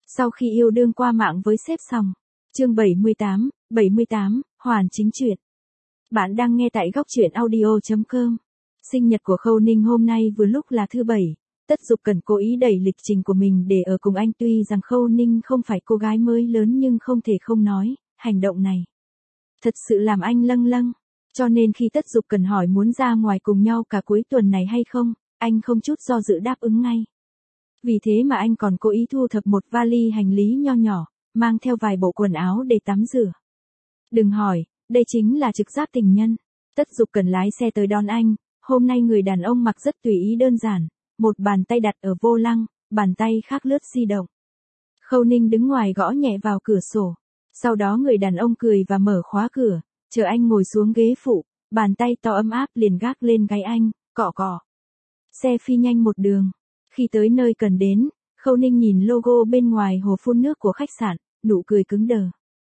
Sau khi yêu đương qua mạng với sếp xong. Chương 78, hoàn chính truyện. Bạn đang nghe tại góc truyện audio.com. Sinh nhật của Khâu Ninh hôm nay vừa lúc là thứ Bảy. Tất Dục Cần cố ý đẩy lịch trình của mình để ở cùng anh, tuy rằng Khâu Ninh không phải cô gái mới lớn nhưng không thể không nói, hành động này thật sự làm anh lâng lâng. Cho nên khi Tất Dục Cần hỏi muốn ra ngoài cùng nhau cả cuối tuần này hay không, anh không chút do dự đáp ứng ngay. Vì thế mà anh còn cố ý thu thập một vali hành lý nho nhỏ, mang theo vài bộ quần áo để tắm rửa. Đừng hỏi, đây chính là trực giác tình nhân. Tất Dục Cần lái xe tới đón anh, hôm nay người đàn ông mặc rất tùy ý đơn giản, một bàn tay đặt ở vô lăng, bàn tay khác lướt di động. Khâu Ninh đứng ngoài gõ nhẹ vào cửa sổ, sau đó người đàn ông cười và mở khóa cửa, chờ anh ngồi xuống ghế phụ, bàn tay to ấm áp liền gác lên gáy anh, cọ cọ. Xe phi nhanh một đường. Khi tới nơi cần đến, Khâu Ninh nhìn logo bên ngoài hồ phun nước của khách sạn, nụ cười cứng đờ.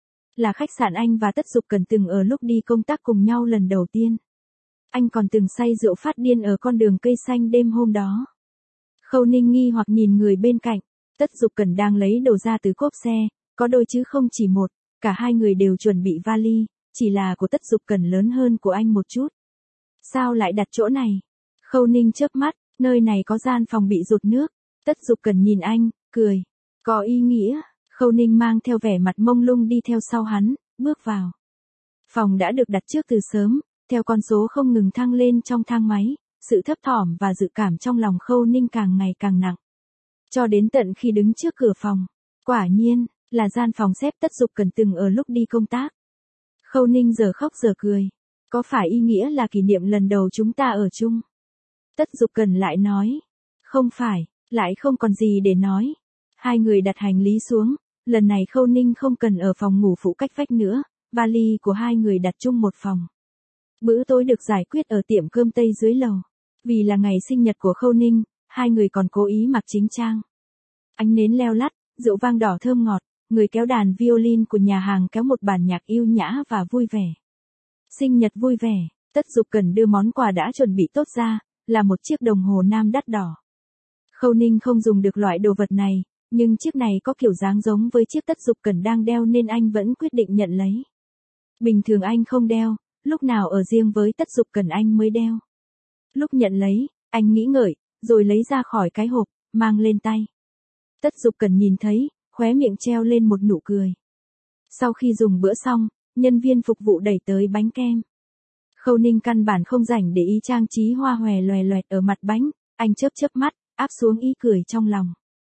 Là khách sạn anh và Tất Dục Cần từng ở lúc đi công tác cùng nhau lần đầu tiên. Anh còn từng say rượu phát điên ở con đường cây xanh đêm hôm đó. Khâu Ninh nghi hoặc nhìn người bên cạnh, Tất Dục Cần đang lấy đồ ra từ cốp xe, có đôi chứ không chỉ một, cả hai người đều chuẩn bị vali, chỉ là của Tất Dục Cần lớn hơn của anh một chút. Sao lại đặt chỗ này? Khâu Ninh chớp mắt, nơi này có gian phòng bị dột nước. Tất Dục Cần nhìn anh, cười. Có ý nghĩa. Khâu Ninh mang theo vẻ mặt mông lung đi theo sau hắn, bước vào. Phòng đã được đặt trước từ sớm, theo con số không ngừng thăng lên trong thang máy, sự thấp thỏm và dự cảm trong lòng Khâu Ninh càng ngày càng nặng. Cho đến tận khi đứng trước cửa phòng, quả nhiên, là gian phòng xếp Tất Dục Cần từng ở lúc đi công tác. Khâu Ninh giờ khóc giờ cười. Có phải ý nghĩa là kỷ niệm lần đầu chúng ta ở chung? Tất Dục Cần lại nói. Không phải, lại không còn gì để nói. Hai người đặt hành lý xuống, lần này Khâu Ninh không cần ở phòng ngủ phụ cách vách nữa, vali của hai người đặt chung một phòng. Bữa tối được giải quyết ở tiệm cơm Tây dưới lầu. Vì là ngày sinh nhật của Khâu Ninh, hai người còn cố ý mặc chính trang. Ánh nến leo lắt, rượu vang đỏ thơm ngọt, người kéo đàn violin của nhà hàng kéo một bản nhạc yêu nhã và vui vẻ. Sinh nhật vui vẻ, Tất Dục Cần đưa món quà đã chuẩn bị tốt ra, là một chiếc đồng hồ nam đắt đỏ. Khâu Ninh không dùng được loại đồ vật này, nhưng chiếc này có kiểu dáng giống với chiếc Tất Dục Cần đang đeo nên anh vẫn quyết định nhận lấy. Bình thường anh không đeo, lúc nào ở riêng với Tất Dục Cần anh mới đeo. Lúc nhận lấy, anh nghĩ ngợi, rồi lấy ra khỏi cái hộp, mang lên tay. Tất Dục Cần nhìn thấy, khóe miệng treo lên một nụ cười. Sau khi dùng bữa xong, nhân viên phục vụ đẩy tới bánh kem. Khâu Ninh căn bản không rảnh để ý trang trí hoa hòe loè loẹt ở mặt bánh, anh chớp chớp mắt, áp xuống ý cười trong lòng.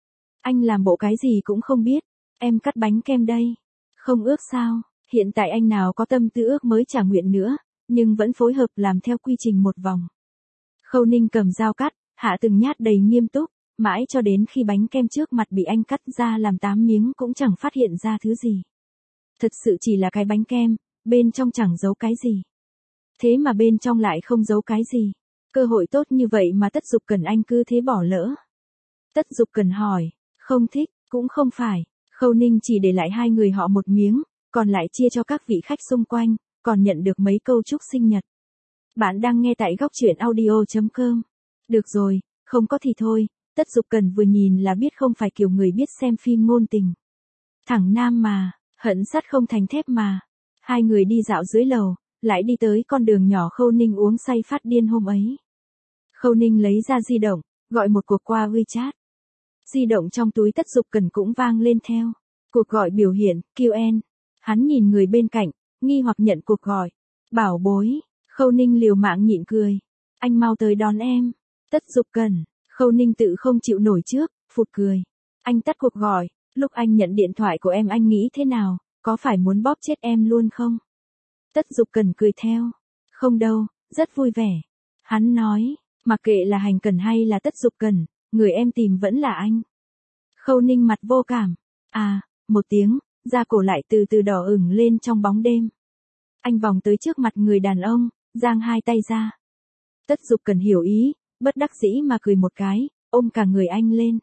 Anh làm bộ cái gì cũng không biết, em cắt bánh kem đây. Không ước sao, hiện tại anh nào có tâm tư ước mới trả nguyện nữa, nhưng vẫn phối hợp làm theo quy trình một vòng. Khâu Ninh cầm dao cắt, hạ từng nhát đầy nghiêm túc, mãi cho đến khi bánh kem trước mặt bị anh cắt ra làm 8 miếng cũng chẳng phát hiện ra thứ gì. Thật sự chỉ là cái bánh kem, bên trong chẳng giấu cái gì. Thế mà bên trong lại không giấu cái gì. Cơ hội tốt như vậy mà Tất Dục Cần anh cứ thế bỏ lỡ. Tất Dục Cần hỏi, không thích, cũng không phải. Khâu Ninh chỉ để lại hai người họ một miếng, còn lại chia cho các vị khách xung quanh, còn nhận được mấy câu chúc sinh nhật. Bạn đang nghe tại góc truyện audio.com. Được rồi, không có thì thôi. Tất Dục Cần vừa nhìn là biết không phải kiểu người biết xem phim ngôn tình. Thẳng nam mà, hận sắt không thành thép mà. Hai người đi dạo dưới lầu, lại đi tới con đường nhỏ Khâu Ninh uống say phát điên hôm ấy. Khâu Ninh lấy ra di động, gọi một cuộc qua WeChat. Di động trong túi Tất Dục Cần cũng vang lên theo. Cuộc gọi biểu hiện, QN. Hắn nhìn người bên cạnh, nghi hoặc nhận cuộc gọi. Bảo bối, Khâu Ninh liều mạng nhịn cười. Anh mau tới đón em. Tất Dục Cần, Khâu Ninh tự không chịu nổi trước, phụt cười. Anh tắt cuộc gọi, lúc anh nhận điện thoại của em anh nghĩ thế nào, có phải muốn bóp chết em luôn không? Tất Dục Cần cười theo. Không đâu, rất vui vẻ. Hắn nói, mặc kệ là Hành Cần hay là Tất Dục Cần, người em tìm vẫn là anh. Khâu Ninh mặt vô cảm. À, một tiếng, da cổ lại từ từ đỏ ửng lên trong bóng đêm. Anh vòng tới trước mặt người đàn ông, giang hai tay ra. Tất Dục Cần hiểu ý, bất đắc dĩ mà cười một cái, ôm cả người anh lên.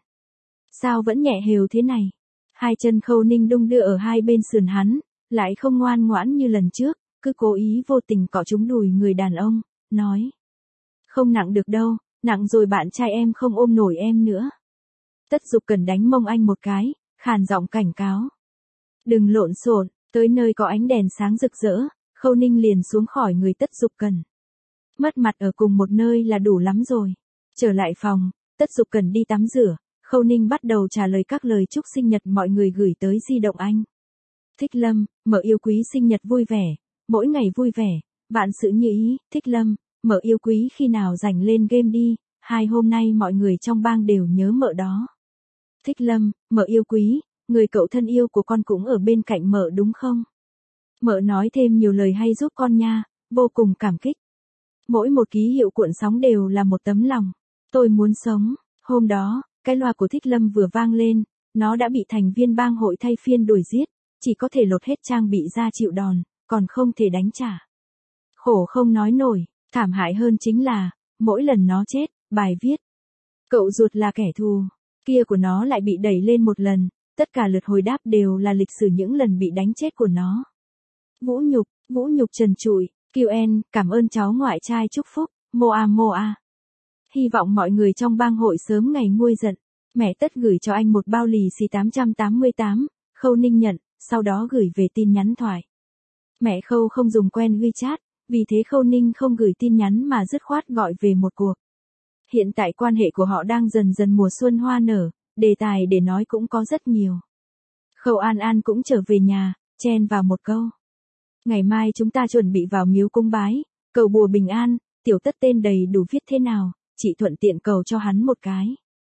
Sao vẫn nhẹ hều thế này? Hai chân Khâu Ninh đung đưa ở hai bên sườn hắn, lại không ngoan ngoãn như lần trước, cứ cố ý vô tình cọ trúng đùi người đàn ông, nói. Không nặng được đâu, nặng rồi bạn trai em không ôm nổi em nữa. Tất Dục Cần đánh mông anh một cái, khàn giọng cảnh cáo. Đừng lộn xộn, tới nơi có ánh đèn sáng rực rỡ, Khâu Ninh liền xuống khỏi người Tất Dục Cần. Mất mặt ở cùng một nơi là đủ lắm rồi. Trở lại phòng, Tất Dục Cần đi tắm rửa, Khâu Ninh bắt đầu trả lời các lời chúc sinh nhật mọi người gửi tới di động anh. Thích Lâm, Mợ yêu quý sinh nhật vui vẻ, mỗi ngày vui vẻ, vạn sự như ý. Thích Lâm, Mợ yêu quý khi nào rảnh lên game đi, hôm nay mọi người trong bang đều nhớ Mợ đó. Thích Lâm, Mợ yêu quý, người cậu thân yêu của con cũng ở bên cạnh Mợ đúng không? Mợ nói thêm nhiều lời hay giúp con nha, vô cùng cảm kích. Mỗi một ký hiệu cuộn sóng đều là một tấm lòng. Tôi muốn sống. Hôm đó, cái loa của Thích Lâm vừa vang lên, nó đã bị thành viên bang hội thay phiên đuổi giết, chỉ có thể lột hết trang bị ra chịu đòn, còn không thể đánh trả. Khổ không nói nổi, thảm hại hơn chính là, mỗi lần nó chết, bài viết. Cậu ruột là kẻ thù, kia của nó lại bị đẩy lên một lần, tất cả lượt hồi đáp đều là lịch sử những lần bị đánh chết của nó. Vũ nhục trần trụi, QN, cảm ơn cháu ngoại trai chúc phúc, Moa. Hy vọng mọi người trong bang hội sớm ngày nguôi giận. Mẹ Tất gửi cho anh một bao lì xì 888, Khâu Ninh nhận, sau đó gửi về tin nhắn thoại. Mẹ Khâu không dùng quen WeChat, vì thế Khâu Ninh không gửi tin nhắn mà dứt khoát gọi về một cuộc. Hiện tại quan hệ của họ đang dần dần mùa xuân hoa nở, đề tài để nói cũng có rất nhiều. Khâu An An cũng trở về nhà, chen vào một câu. Ngày mai chúng ta chuẩn bị vào miếu cung bái, cầu bùa bình an, Tiểu Tất tên đầy đủ viết thế nào, chị thuận tiện cầu cho hắn một cái.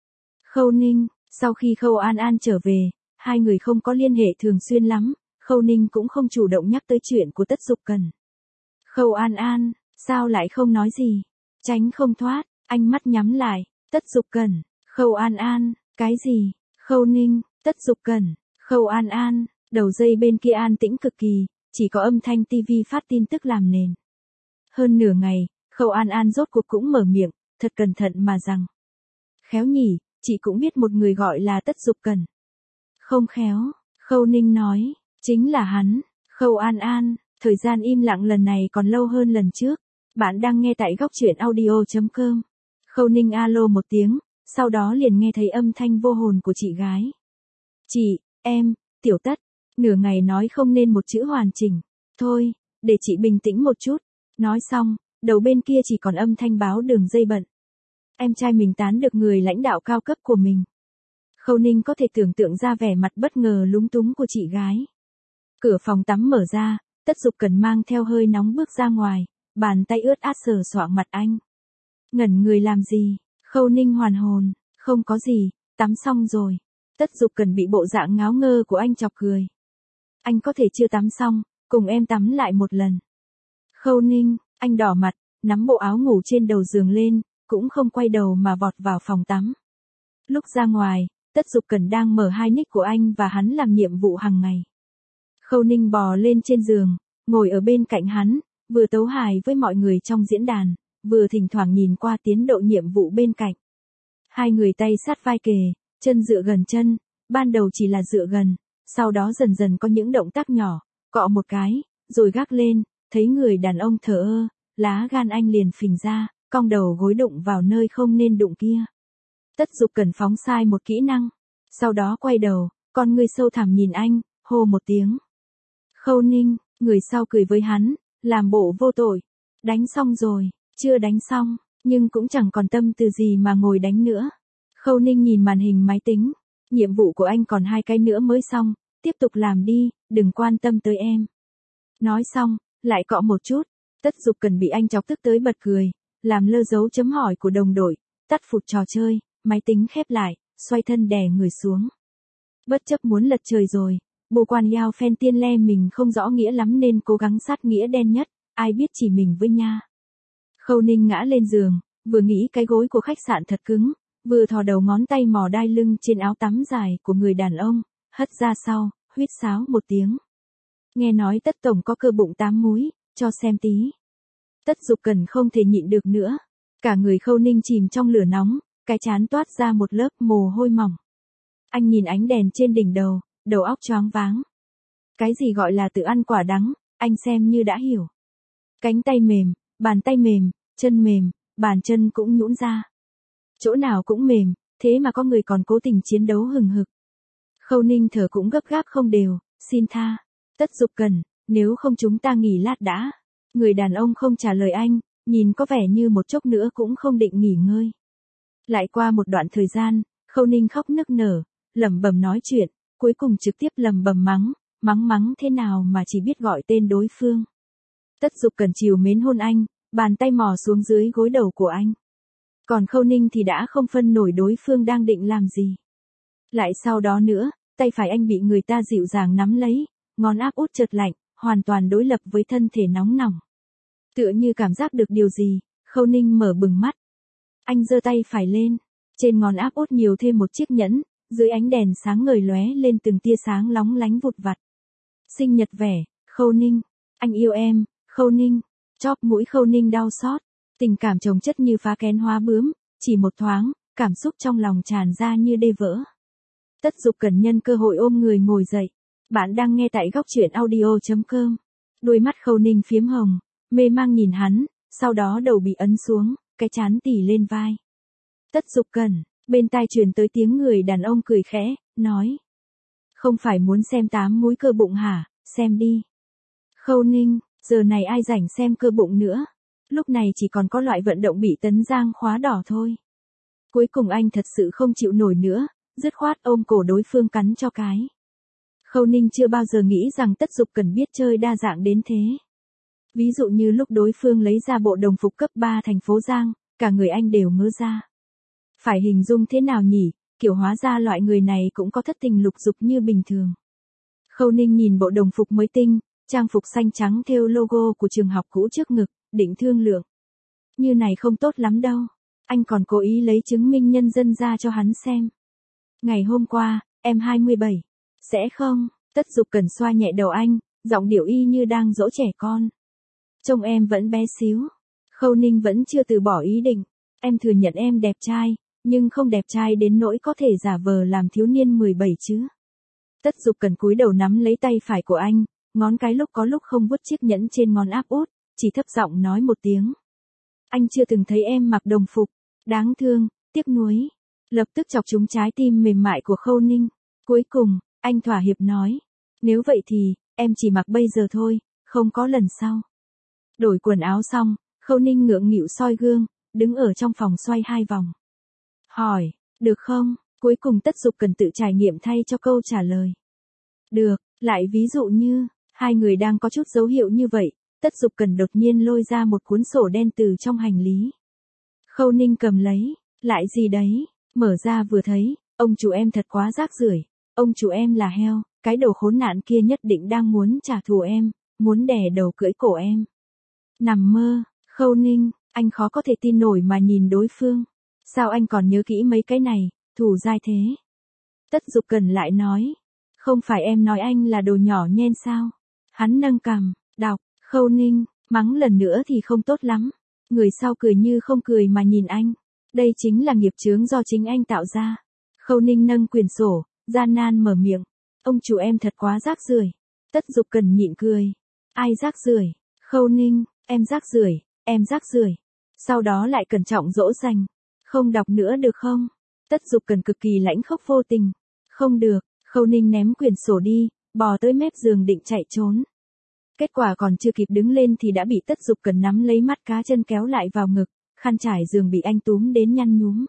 Khâu Ninh, sau khi Khâu An An trở về, hai người không có liên hệ thường xuyên lắm, Khâu Ninh cũng không chủ động nhắc tới chuyện của Tất Dục Cần. Khâu An An, sao lại không nói gì? Tránh không thoát, anh mắt nhắm lại, Tất Dục Cần, Khâu An An, cái gì? Khâu Ninh, Tất Dục Cần, Khâu An An, đầu dây bên kia an tĩnh cực kỳ, chỉ có âm thanh TV phát tin tức làm nền. Hơn nửa ngày, Khâu An An rốt cuộc cũng mở miệng, thật cẩn thận mà rằng. Khéo nhỉ, chị cũng biết một người gọi là Tất Dục Cần. Không khéo, Khâu Ninh nói, chính là hắn. Khâu An An, thời gian im lặng lần này còn lâu hơn lần trước. Bạn đang nghe tại góc truyện audio.com. Khâu Ninh alo một tiếng, sau đó liền nghe thấy âm thanh vô hồn của chị gái. Chị, em, Tiểu Tất, nửa ngày nói không nên một chữ hoàn chỉnh. Thôi, để chị bình tĩnh một chút. Nói xong, đầu bên kia chỉ còn âm thanh báo đường dây bận. Em trai mình tán được người lãnh đạo cao cấp của mình. Khâu Ninh có thể tưởng tượng ra vẻ mặt bất ngờ lúng túng của chị gái. Cửa phòng tắm mở ra, Tất Dục Cần mang theo hơi nóng bước ra ngoài, bàn tay ướt át sờ soạng mặt anh. Ngẩn người làm gì? Khâu Ninh hoàn hồn, không có gì, tắm xong rồi. Tất Dục Cần bị bộ dạng ngáo ngơ của anh chọc cười. Anh có thể chưa tắm xong, cùng em tắm lại một lần. Khâu Ninh, anh đỏ mặt, nắm bộ áo ngủ trên đầu giường lên, cũng không quay đầu mà vọt vào phòng tắm. Lúc ra ngoài, Tất Dục Cần đang mở hai nick của anh và hắn làm nhiệm vụ hàng ngày. Khâu Ninh bò lên trên giường, ngồi ở bên cạnh hắn, vừa tấu hài với mọi người trong diễn đàn, vừa thỉnh thoảng nhìn qua tiến độ nhiệm vụ bên cạnh. Hai người tay sát vai kề, chân dựa gần chân, ban đầu chỉ là dựa gần, sau đó dần dần có những động tác nhỏ, cọ một cái, rồi gác lên, thấy người đàn ông thờ ơ, lá gan anh liền phình ra, cong đầu gối đụng vào nơi không nên đụng kia. Tất Dục Cần phóng sai một kỹ năng, sau đó quay đầu, con ngươi sâu thẳm nhìn anh, hô một tiếng. Khâu Ninh, người sau cười với hắn, làm bộ vô tội. Đánh xong rồi, chưa đánh xong, nhưng cũng chẳng còn tâm tư gì mà ngồi đánh nữa. Khâu Ninh nhìn màn hình máy tính, nhiệm vụ của anh còn 2 cái nữa mới xong, tiếp tục làm đi, đừng quan tâm tới em. Nói xong, lại cọ một chút, Tất Dục Cần bị anh chọc tức tới bật cười, làm lơ dấu chấm hỏi của đồng đội, tắt phụt trò chơi, máy tính khép lại, xoay thân đè người xuống. Bất chấp muốn lật trời rồi, bồ quan yao phen tiên le mình không rõ nghĩa lắm nên cố gắng sát nghĩa đen nhất, ai biết chỉ mình với nha. Khâu Ninh ngã lên giường, vừa nghĩ cái gối của khách sạn thật cứng, vừa thò đầu ngón tay mò đai lưng trên áo tắm dài của người đàn ông, hất ra sau, huýt sáo một tiếng. Nghe nói Tất tổng có cơ bụng 8 múi, cho xem tí. Tất Dục Cần không thể nhịn được nữa, cả người Khâu Ninh chìm trong lửa nóng, cái trán toát ra một lớp mồ hôi mỏng. Anh nhìn ánh đèn trên đỉnh đầu, đầu óc choáng váng. Cái gì gọi là tự ăn quả đắng, anh xem như đã hiểu. Cánh tay mềm, bàn tay mềm, chân mềm, bàn chân cũng nhũn ra. Chỗ nào cũng mềm, thế mà có người còn cố tình chiến đấu hừng hực. Khâu Ninh thở cũng gấp gáp không đều, xin tha. Tất Dục Cần, nếu không chúng ta nghỉ lát đã. Người đàn ông không trả lời anh, nhìn có vẻ như một chốc nữa cũng không định nghỉ ngơi. Lại qua một đoạn thời gian, Khâu Ninh khóc nức nở, lẩm bẩm nói chuyện, cuối cùng trực tiếp lẩm bẩm mắng thế nào mà chỉ biết gọi tên đối phương. Tất Dục Cần trìu mến hôn anh, bàn tay mò xuống dưới gối đầu của anh. Còn Khâu Ninh thì đã không phân nổi đối phương đang định làm gì. Lại sau đó nữa, tay phải anh bị người ta dịu dàng nắm lấy, ngón áp út chợt lạnh, hoàn toàn đối lập với thân thể nóng nỏng. Tựa như cảm giác được điều gì, Khâu Ninh mở bừng mắt. Anh giơ tay phải lên, trên ngón áp út nhiều thêm một chiếc nhẫn, dưới ánh đèn sáng ngời lóe lên từng tia sáng lóng lánh vụt vặt. Sinh nhật vẻ, Khâu Ninh, anh yêu em, Khâu Ninh. Chóp mũi Khâu Ninh đau xót, tình cảm chồng chất như phá kén hóa bướm, chỉ một thoáng, cảm xúc trong lòng tràn ra như đê vỡ. Tất Dục Cần nhân cơ hội ôm người ngồi dậy. Bạn đang nghe tại góc truyện audio.com. Đôi mắt Khâu Ninh phiếm hồng, mê mang nhìn hắn, sau đó đầu bị ấn xuống, cái trán tỉ lên vai. Tất Dục Cần, bên tai truyền tới tiếng người đàn ông cười khẽ, nói. Không phải muốn xem 8 múi cơ bụng hả, xem đi. Khâu Ninh, giờ này ai rảnh xem cơ bụng nữa. Lúc này chỉ còn có loại vận động bị tấn giang khóa đỏ thôi. Cuối cùng anh thật sự không chịu nổi nữa, dứt khoát ôm cổ đối phương cắn cho cái. Khâu Ninh chưa bao giờ nghĩ rằng Tất Dục Cần biết chơi đa dạng đến thế. Ví dụ như lúc đối phương lấy ra bộ đồng phục cấp 3 thành phố Giang, cả người anh đều ngớ ra. Phải hình dung thế nào nhỉ, kiểu hóa ra loại người này cũng có thất tình lục dục như bình thường. Khâu Ninh nhìn bộ đồng phục mới tinh, trang phục xanh trắng thêu logo của trường học cũ trước ngực, định thương lượng. Như này không tốt lắm đâu. Anh còn cố ý lấy chứng minh nhân dân ra cho hắn xem. Ngày hôm qua, em 27. Sẽ không? Tất Dục Cần xoa nhẹ đầu anh, giọng điệu y như đang dỗ trẻ con. Trông em vẫn bé xíu. Khâu Ninh vẫn chưa từ bỏ ý định. Em thừa nhận em đẹp trai, nhưng không đẹp trai đến nỗi có thể giả vờ làm thiếu niên 17 chứ. Tất Dục Cần cúi đầu nắm lấy tay phải của anh, ngón cái lúc có lúc không vuốt chiếc nhẫn trên ngón áp út, chỉ thấp giọng nói một tiếng. Anh chưa từng thấy em mặc đồng phục. Đáng thương, tiếc nuối. Lập tức chọc trúng trái tim mềm mại của Khâu Ninh. Cuối cùng, anh thỏa hiệp nói. Nếu vậy thì, em chỉ mặc bây giờ thôi, không có lần sau. Đổi quần áo xong, Khâu Ninh ngượng nghịu soi gương, đứng ở trong phòng xoay 2 vòng. Hỏi, được không? Cuối cùng Tất Dục Cần tự trải nghiệm thay cho câu trả lời. Được, lại ví dụ như, hai người đang có chút dấu hiệu như vậy, Tất Dục Cần đột nhiên lôi ra một cuốn sổ đen từ trong hành lý. Khâu Ninh cầm lấy, lại gì đấy, mở ra vừa thấy, ông chủ em thật quá rác rưởi, ông chủ em là heo, cái đồ khốn nạn kia nhất định đang muốn trả thù em, muốn đè đầu cưỡi cổ em. Nằm mơ, Khâu Ninh, anh khó có thể tin nổi mà nhìn đối phương. Sao anh còn nhớ kỹ mấy cái này, thù dai thế? Tất Dục Cần lại nói, không phải em nói anh là đồ nhỏ nhen sao? Hắn nâng cằm, đọc, Khâu Ninh, mắng lần nữa thì không tốt lắm. Người sau cười như không cười mà nhìn anh. Đây chính là nghiệp chướng do chính anh tạo ra. Khâu Ninh nâng quyển sổ, gian nan mở miệng. Ông chủ em thật quá rác rưởi. Tất Dục Cần nhịn cười. Ai rác rưởi? Khâu Ninh, em rác rưởi, em rác rưởi. Sau đó lại cẩn trọng dỗ dành. Không đọc nữa được không? Tất Dục Cần cực kỳ lãnh khốc vô tình. Không được, Khâu Ninh ném quyển sổ đi, bò tới mép giường định chạy trốn. Kết quả còn chưa kịp đứng lên thì đã bị Tất Dục Cần nắm lấy mắt cá chân kéo lại vào ngực, khăn trải giường bị anh túm đến nhăn nhúm.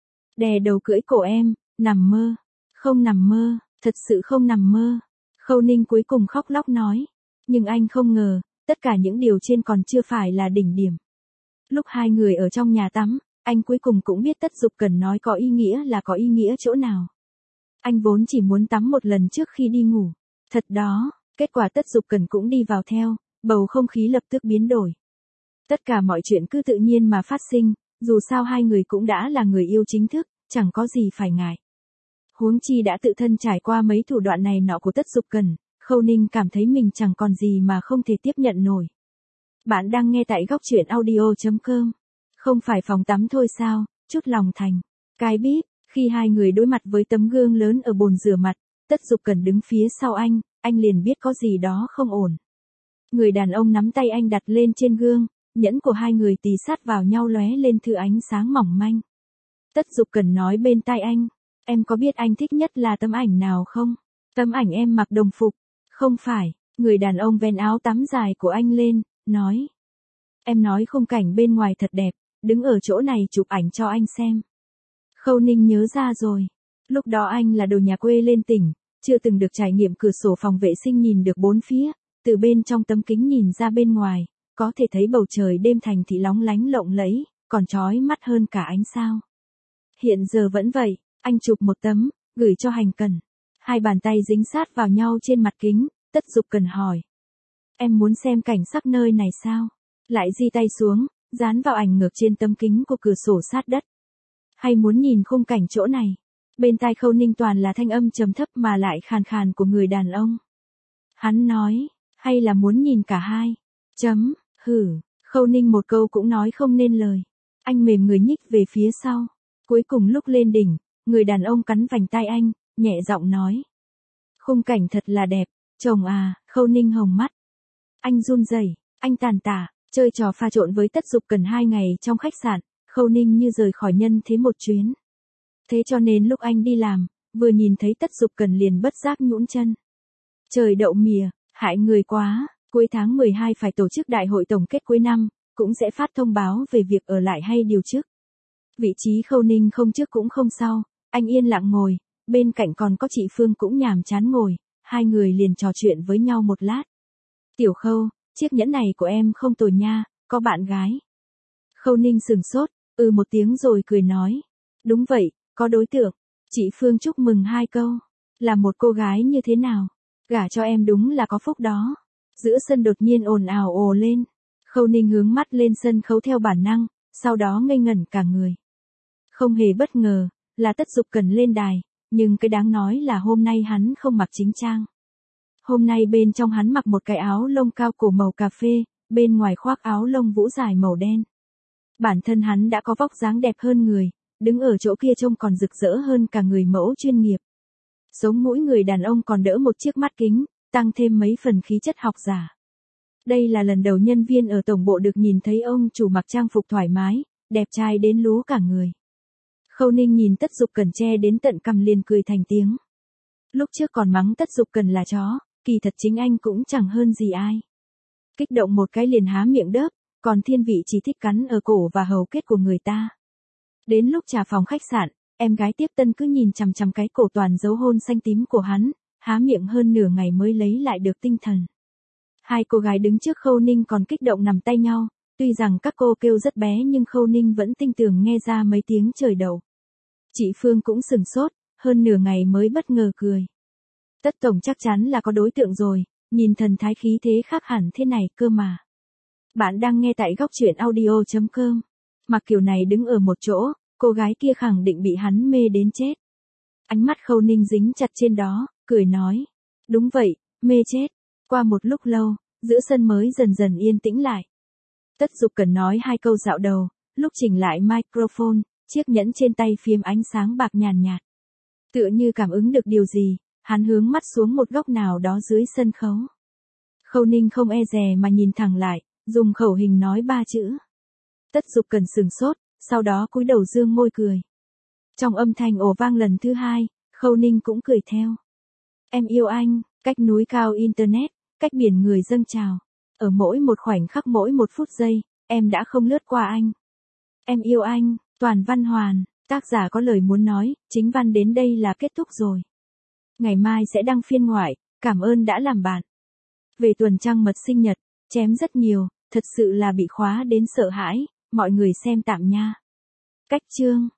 Đè đầu cưỡi cổ em, nằm mơ. Không nằm mơ, thật sự không nằm mơ. Khâu Ninh cuối cùng khóc lóc nói. Nhưng anh không ngờ, tất cả những điều trên còn chưa phải là đỉnh điểm. Lúc hai người ở trong nhà tắm, anh cuối cùng cũng biết Tất Dục Cần nói có ý nghĩa là có ý nghĩa chỗ nào. Anh vốn chỉ muốn tắm một lần trước khi đi ngủ. Thật đó, kết quả Tất Dục Cần cũng đi vào theo, bầu không khí lập tức biến đổi. Tất cả mọi chuyện cứ tự nhiên mà phát sinh, dù sao hai người cũng đã là người yêu chính thức, chẳng có gì phải ngại. Huống chi đã tự thân trải qua mấy thủ đoạn này nọ của Tất Dục Cần, Khâu Ninh cảm thấy mình chẳng còn gì mà không thể tiếp nhận nổi. Bạn đang nghe tại góc truyện audio.com. Không phải phòng tắm thôi sao, chút lòng thành. Cái bíp, khi hai người đối mặt với tấm gương lớn ở bồn rửa mặt, Tất Dục Cần đứng phía sau anh liền biết có gì đó không ổn. Người đàn ông nắm tay anh đặt lên trên gương, nhẫn của hai người tì sát vào nhau lóe lên thứ ánh sáng mỏng manh. Tất Dục Cần nói bên tai anh, Em có biết anh thích nhất là tấm ảnh nào không? Tấm ảnh em mặc đồng phục. Không phải, người đàn ông vén áo tắm dài của anh lên, nói. Em nói khung cảnh bên ngoài thật đẹp, đứng ở chỗ này chụp ảnh cho anh xem. Khâu Ninh nhớ ra rồi. Lúc đó anh là đồ nhà quê lên tỉnh, chưa từng được trải nghiệm cửa sổ phòng vệ sinh nhìn được bốn phía, từ bên trong tấm kính nhìn ra bên ngoài, có thể thấy bầu trời đêm thành thị lóng lánh lộng lẫy, còn chói mắt hơn cả ánh sao. Hiện giờ vẫn vậy, anh chụp một tấm, gửi cho Hành Cần. Hai bàn tay dính sát vào nhau trên mặt kính, Tất Dục Cần hỏi. Em muốn xem cảnh sắc nơi này sao? Lại di tay xuống, dán vào ảnh ngược trên tấm kính của cửa sổ sát đất. Hay muốn nhìn khung cảnh chỗ này? Bên tai Khâu Ninh toàn là thanh âm trầm thấp mà lại khàn khàn của người đàn ông. Hắn nói, hay là muốn nhìn cả hai? Khâu Ninh một câu cũng nói không nên lời. Anh mềm người nhích về phía sau. Cuối cùng lúc lên đỉnh, người đàn ông cắn vành tai anh, nhẹ giọng nói. Khung cảnh thật là đẹp, chồng à. Khâu Ninh hồng mắt. Anh run rẩy, anh tàn tả, chơi trò pha trộn với Tất Dục Cần 2 ngày trong khách sạn, Khâu Ninh như rời khỏi nhân thế một chuyến. Thế cho nên lúc anh đi làm, vừa nhìn thấy Tất Dục Cần liền bất giác nhũn chân. Trời đậu mìa, hại người quá, cuối tháng 12 phải tổ chức đại hội tổng kết cuối năm, cũng sẽ phát thông báo về việc ở lại hay điều chức. Vị trí Khâu Ninh không trước cũng không sau, anh yên lặng ngồi, bên cạnh còn có chị Phương cũng nhàm chán ngồi, hai người liền trò chuyện với nhau một lát. Tiểu Khâu, chiếc nhẫn này của em không tồi nha, có bạn gái. Khâu Ninh sừng sốt, một tiếng rồi cười nói. Đúng vậy, có đối tượng. Chị Phương chúc mừng 2 câu. Là một cô gái như thế nào? Gả cho em đúng là có phúc đó. Giữa sân đột nhiên ồn ào ồ lên. Khâu Ninh hướng mắt lên sân khấu theo bản năng, sau đó ngây ngẩn cả người. Không hề bất ngờ, là Tất Dục Cần lên đài, nhưng cái đáng nói là hôm nay hắn không mặc chính trang. Hôm nay bên trong hắn mặc một cái áo lông cao cổ màu cà phê, bên ngoài khoác áo lông vũ dài màu đen. Bản thân hắn đã có vóc dáng đẹp hơn người, đứng ở chỗ kia trông còn rực rỡ hơn cả người mẫu chuyên nghiệp. Sống mũi người đàn ông còn đỡ một chiếc mắt kính, tăng thêm mấy phần khí chất học giả. Đây là lần đầu nhân viên ở tổng bộ được nhìn thấy ông chủ mặc trang phục thoải mái, đẹp trai đến lú cả người. Khâu Ninh nhìn Tất Dục Cần che đến tận cằm liền cười thành tiếng. Lúc trước còn mắng Tất Dục Cần là chó, kỳ thật chính anh cũng chẳng hơn gì ai. Kích động một cái liền há miệng đớp, còn thiên vị chỉ thích cắn ở cổ và hầu kết của người ta. Đến lúc trả phòng khách sạn, em gái tiếp tân cứ nhìn chằm chằm cái cổ toàn dấu hôn xanh tím của hắn, há miệng hơn nửa ngày mới lấy lại được tinh thần. Hai cô gái đứng trước Khâu Ninh còn kích động nắm tay nhau, tuy rằng các cô kêu rất bé nhưng Khâu Ninh vẫn tinh tường nghe ra mấy tiếng trời đậu. Chị Phương cũng sừng sốt, hơn nửa ngày mới bất ngờ cười. Tất tổng chắc chắn là có đối tượng rồi, nhìn thần thái khí thế khác hẳn thế này cơ mà. Bạn đang nghe tại góc truyện audio.com. Mặc kiểu này đứng ở một chỗ, cô gái kia khẳng định bị hắn mê đến chết. Ánh mắt Khâu Ninh dính chặt trên đó, cười nói. Đúng vậy, mê chết. Qua một lúc lâu, giữa sân mới dần dần yên tĩnh lại. Tất Dục Cần nói 2 câu dạo đầu, lúc chỉnh lại microphone, chiếc nhẫn trên tay phim ánh sáng bạc nhàn nhạt. Tựa như cảm ứng được điều gì, hắn hướng mắt xuống một góc nào đó dưới sân khấu. Khâu Ninh không e dè mà nhìn thẳng lại, dùng khẩu hình nói 3 chữ. Tất Dục Cần sừng sốt, sau đó cúi đầu dương môi cười. Trong âm thanh ồ vang lần thứ 2, Khâu Ninh cũng cười theo. Em yêu anh, cách núi cao internet, cách biển người dâng trào. Ở mỗi một khoảnh khắc mỗi một phút giây, em đã không lướt qua anh. Em yêu anh, Toàn Văn Hoàn, tác giả có lời muốn nói, chính văn đến đây là kết thúc rồi. Ngày mai sẽ đăng phiên ngoại, cảm ơn đã làm bạn. Về tuần trăng mật sinh nhật, chém rất nhiều, thật sự là bị khóa đến sợ hãi, mọi người xem tạm nha. Cách chương